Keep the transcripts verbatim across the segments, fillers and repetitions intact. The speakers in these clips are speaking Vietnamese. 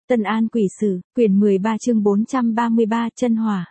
Tân An Quỷ Sử, quyển mười ba chương bốn trăm ba mươi ba, chân hỏa.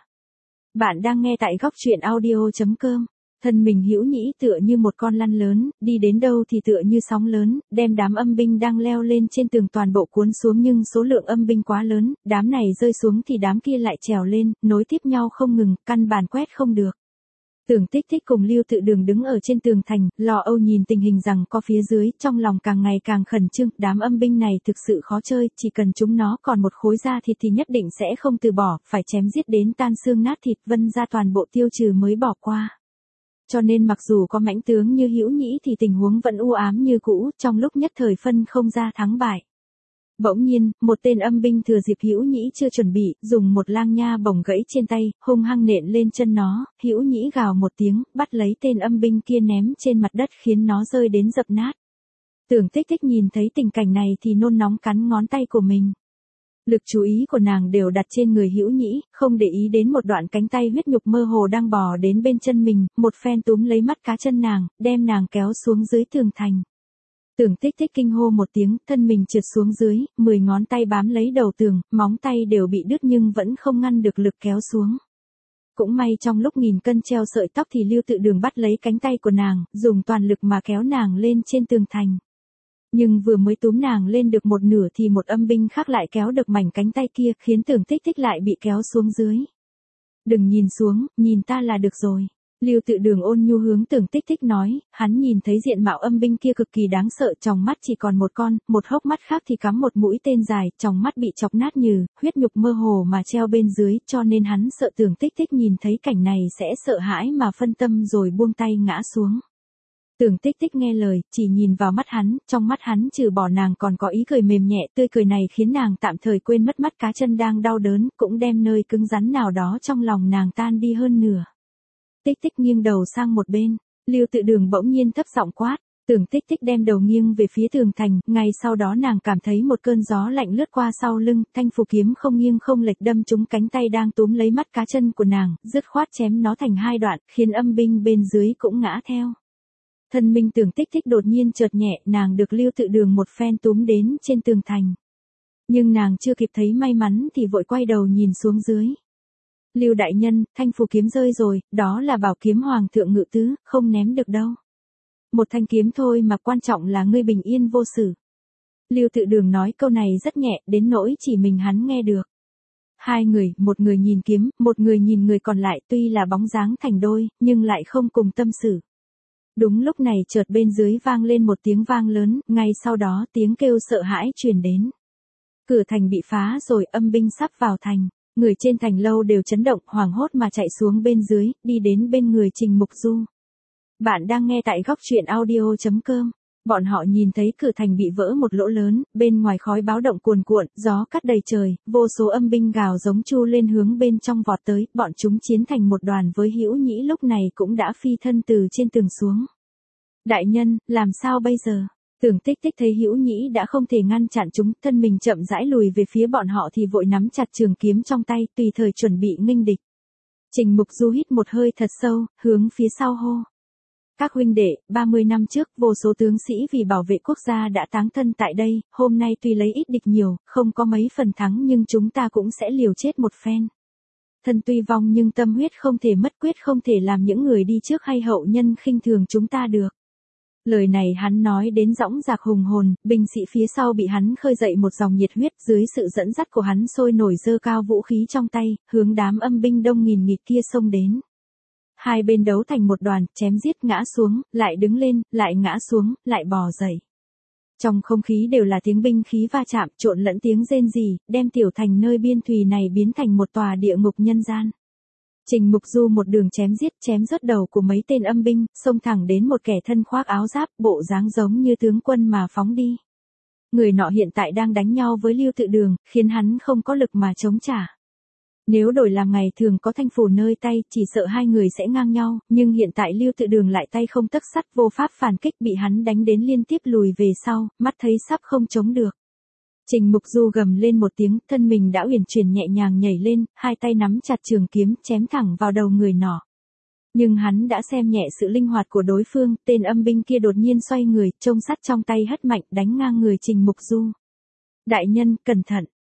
Bạn đang nghe tại góc truyện audio chấm com. Thân mình hữu nhĩ tựa như một con lăn lớn, đi đến đâu thì tựa như sóng lớn, đem đám âm binh đang leo lên trên tường toàn bộ cuốn xuống, nhưng số lượng âm binh quá lớn, đám này rơi xuống thì đám kia lại trèo lên, nối tiếp nhau không ngừng, căn bản quét không được. Tưởng Tích Tích cùng Lưu Tự Đường đứng ở trên tường thành, lo âu nhìn tình hình rằng có phía dưới, trong lòng càng ngày càng khẩn trương, đám âm binh này thực sự khó chơi, chỉ cần chúng nó còn một khối da thịt thì nhất định sẽ không từ bỏ, phải chém giết đến tan xương nát thịt, vân ra toàn bộ tiêu trừ mới bỏ qua. Cho nên mặc dù có mãnh tướng như Hữu Nhĩ thì tình huống vẫn u ám như cũ, trong lúc nhất thời phân không ra thắng bại. Bỗng nhiên, một tên âm binh thừa dịp Hữu Nhĩ chưa chuẩn bị, dùng một lang nha bổng gãy trên tay, hung hăng nện lên chân nó, Hữu Nhĩ gào một tiếng, bắt lấy tên âm binh kia ném trên mặt đất khiến nó rơi đến dập nát. Tưởng Tích Tích nhìn thấy tình cảnh này thì nôn nóng cắn ngón tay của mình. Lực chú ý của nàng đều đặt trên người Hữu Nhĩ, không để ý đến một đoạn cánh tay huyết nhục mơ hồ đang bò đến bên chân mình, một phen túm lấy mắt cá chân nàng, đem nàng kéo xuống dưới tường thành. Tưởng Tích Tích kinh hô một tiếng, thân mình trượt xuống dưới, mười ngón tay bám lấy đầu tường, móng tay đều bị đứt nhưng vẫn không ngăn được lực kéo xuống. Cũng may trong lúc nghìn cân treo sợi tóc thì Lưu Tự Đường bắt lấy cánh tay của nàng, dùng toàn lực mà kéo nàng lên trên tường thành. Nhưng vừa mới túm nàng lên được một nửa thì một âm binh khác lại kéo được mảnh cánh tay kia, khiến Tưởng Tích Tích lại bị kéo xuống dưới. Đừng nhìn xuống, nhìn ta là được rồi. Lưu Tự Đường ôn nhu hướng Tưởng Tích Tích nói, hắn nhìn thấy diện mạo âm binh kia cực kỳ đáng sợ, trong mắt chỉ còn một con, một hốc mắt khác thì cắm một mũi tên dài, trong mắt bị chọc nát nhừ, huyết nhục mơ hồ mà treo bên dưới, cho nên hắn sợ Tưởng Tích Tích nhìn thấy cảnh này sẽ sợ hãi mà phân tâm rồi buông tay ngã xuống. Tưởng Tích Tích nghe lời, chỉ nhìn vào mắt hắn, trong mắt hắn trừ bỏ nàng còn có ý cười mềm nhẹ, tươi cười này khiến nàng tạm thời quên mất mắt cá chân đang đau đớn, cũng đem nơi cứng rắn nào đó trong lòng nàng tan đi hơn nửa. Tích Tích nghiêng đầu sang một bên, Lưu Tự Đường bỗng nhiên thấp giọng quát, Tưởng Tích Tích đem đầu nghiêng về phía tường thành, ngay sau đó nàng cảm thấy một cơn gió lạnh lướt qua sau lưng, thanh phù kiếm không nghiêng không lệch đâm trúng cánh tay đang túm lấy mắt cá chân của nàng, dứt khoát chém nó thành hai đoạn, khiến âm binh bên dưới cũng ngã theo. Thân mình Tưởng Tích Tích đột nhiên chợt nhẹ, nàng được Lưu Tự Đường một phen túm đến trên tường thành. Nhưng nàng chưa kịp thấy may mắn thì vội quay đầu nhìn xuống dưới. Lưu đại nhân, thanh phù kiếm rơi rồi, đó là bảo kiếm hoàng thượng ngự tứ, không ném được đâu. Một thanh kiếm thôi mà quan trọng là ngươi bình yên vô sự. Lưu Tự Đường nói câu này rất nhẹ, đến nỗi chỉ mình hắn nghe được. Hai người, một người nhìn kiếm, một người nhìn người còn lại, tuy là bóng dáng thành đôi, nhưng lại không cùng tâm sự. Đúng lúc này chợt bên dưới vang lên một tiếng vang lớn, ngay sau đó tiếng kêu sợ hãi truyền đến. Cửa thành bị phá rồi, âm binh sắp vào thành. Người trên thành lâu đều chấn động, hoảng hốt mà chạy xuống bên dưới, đi đến bên người Trình Mục Du. Bạn đang nghe tại góc truyện audio chấm com. Bọn họ nhìn thấy cửa thành bị vỡ một lỗ lớn, bên ngoài khói báo động cuồn cuộn, gió cắt đầy trời, vô số âm binh gào giống chu lên hướng bên trong vọt tới, bọn chúng chiến thành một đoàn với Hữu Nhĩ lúc này cũng đã phi thân từ trên tường xuống. Đại nhân, làm sao bây giờ? Tưởng Tích Tích thấy Hữu Nhĩ đã không thể ngăn chặn chúng, thân mình chậm rãi lùi về phía bọn họ thì vội nắm chặt trường kiếm trong tay, tùy thời chuẩn bị nghênh địch. Trình Mục Du hít một hơi thật sâu, hướng phía sau hô. Các huynh đệ, ba mươi năm trước, vô số tướng sĩ vì bảo vệ quốc gia đã táng thân tại đây, hôm nay tuy lấy ít địch nhiều, không có mấy phần thắng nhưng chúng ta cũng sẽ liều chết một phen. Thân tuy vong nhưng tâm huyết không thể mất, quyết không thể làm những người đi trước hay hậu nhân khinh thường chúng ta được. Lời này hắn nói đến dõng dạc hùng hồn, binh sĩ phía sau bị hắn khơi dậy một dòng nhiệt huyết, dưới sự dẫn dắt của hắn sôi nổi giơ cao vũ khí trong tay, hướng đám âm binh đông nghìn nghịt kia xông đến. Hai bên đấu thành một đoàn, chém giết, ngã xuống, lại đứng lên, lại ngã xuống, lại bò dậy. Trong không khí đều là tiếng binh khí va chạm, trộn lẫn tiếng rên rỉ, đem tiểu thành nơi biên thùy này biến thành một tòa địa ngục nhân gian. Trình Mục Du một đường chém giết, chém rớt đầu của mấy tên âm binh, xông thẳng đến một kẻ thân khoác áo giáp, bộ dáng giống như tướng quân mà phóng đi. Người nọ hiện tại đang đánh nhau với Lưu Tự Đường, khiến hắn không có lực mà chống trả. Nếu đổi làm ngày thường có thanh phù nơi tay, chỉ sợ hai người sẽ ngang nhau, nhưng hiện tại Lưu Tự Đường lại tay không tấc sắt, vô pháp phản kích, bị hắn đánh đến liên tiếp lùi về sau, mắt thấy sắp không chống được. Trình Mục Du gầm lên một tiếng, thân mình đã uyển chuyển nhẹ nhàng nhảy lên, hai tay nắm chặt trường kiếm, chém thẳng vào đầu người nọ. Nhưng hắn đã xem nhẹ sự linh hoạt của đối phương, tên âm binh kia đột nhiên xoay người, trông sắt trong tay hất mạnh, đánh ngang người Trình Mục Du. Đại nhân, cẩn thận!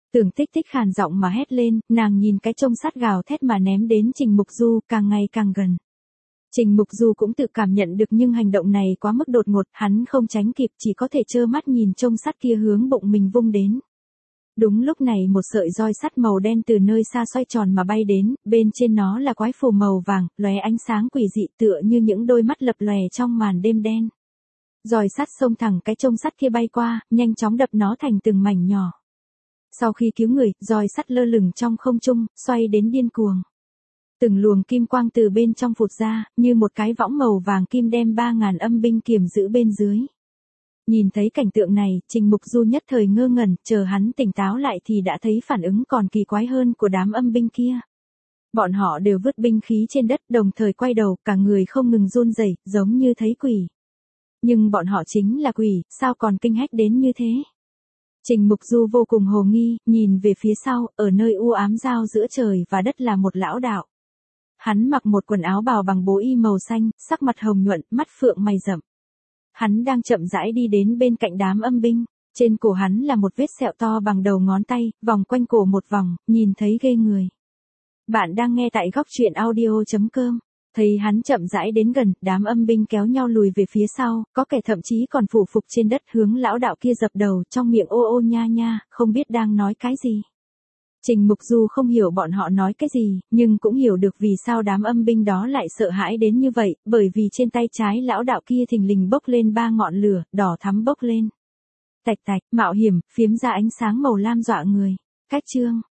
Tưởng Tích Tích khàn giọng mà hét lên, nàng nhìn cái chông sắt gào thét mà ném đến Trình Mục Du, càng ngày càng gần. Trình Mục Du cũng tự cảm nhận được nhưng hành động này quá mức đột ngột, hắn không tránh kịp, chỉ có thể trơ mắt nhìn chông sắt kia hướng bụng mình vung đến. Đúng lúc này một sợi roi sắt màu đen từ nơi xa xoay tròn mà bay đến, bên trên nó là quái phù màu vàng, lóe ánh sáng quỷ dị tựa như những đôi mắt lập lòe trong màn đêm đen. Roi sắt xông thẳng cái chông sắt kia bay qua, nhanh chóng đập nó thành từng mảnh nhỏ. Sau khi cứu người, roi sắt lơ lửng trong không trung, xoay đến điên cuồng. Từng luồng kim quang từ bên trong phụt ra, như một cái võng màu vàng kim đem ba ngàn âm binh kiềm giữ bên dưới. Nhìn thấy cảnh tượng này, Trình Mục Du nhất thời ngơ ngẩn, chờ hắn tỉnh táo lại thì đã thấy phản ứng còn kỳ quái hơn của đám âm binh kia. Bọn họ đều vứt binh khí trên đất, đồng thời quay đầu, cả người không ngừng run rẩy, giống như thấy quỷ. Nhưng bọn họ chính là quỷ, sao còn kinh hách đến như thế? Trình Mục Du vô cùng hồ nghi, nhìn về phía sau, ở nơi u ám giao giữa trời và đất là một lão đạo. Hắn mặc một quần áo bào bằng bố y màu xanh, sắc mặt hồng nhuận, mắt phượng mày rậm. Hắn đang chậm rãi đi đến bên cạnh đám âm binh, trên cổ hắn là một vết sẹo to bằng đầu ngón tay, vòng quanh cổ một vòng, nhìn thấy ghê người. Bạn đang nghe tại góc truyện audio chấm com. Thấy hắn chậm rãi đến gần, đám âm binh kéo nhau lùi về phía sau, có kẻ thậm chí còn phủ phục trên đất hướng lão đạo kia dập đầu, trong miệng ô ô nha nha, không biết đang nói cái gì. Trình Mục Du không hiểu bọn họ nói cái gì, nhưng cũng hiểu được vì sao đám âm binh đó lại sợ hãi đến như vậy, bởi vì trên tay trái lão đạo kia thình lình bốc lên ba ngọn lửa, đỏ thắm bốc lên. Tạch tạch, mạo hiểm, phiếm ra ánh sáng màu lam dọa người. Cách chương.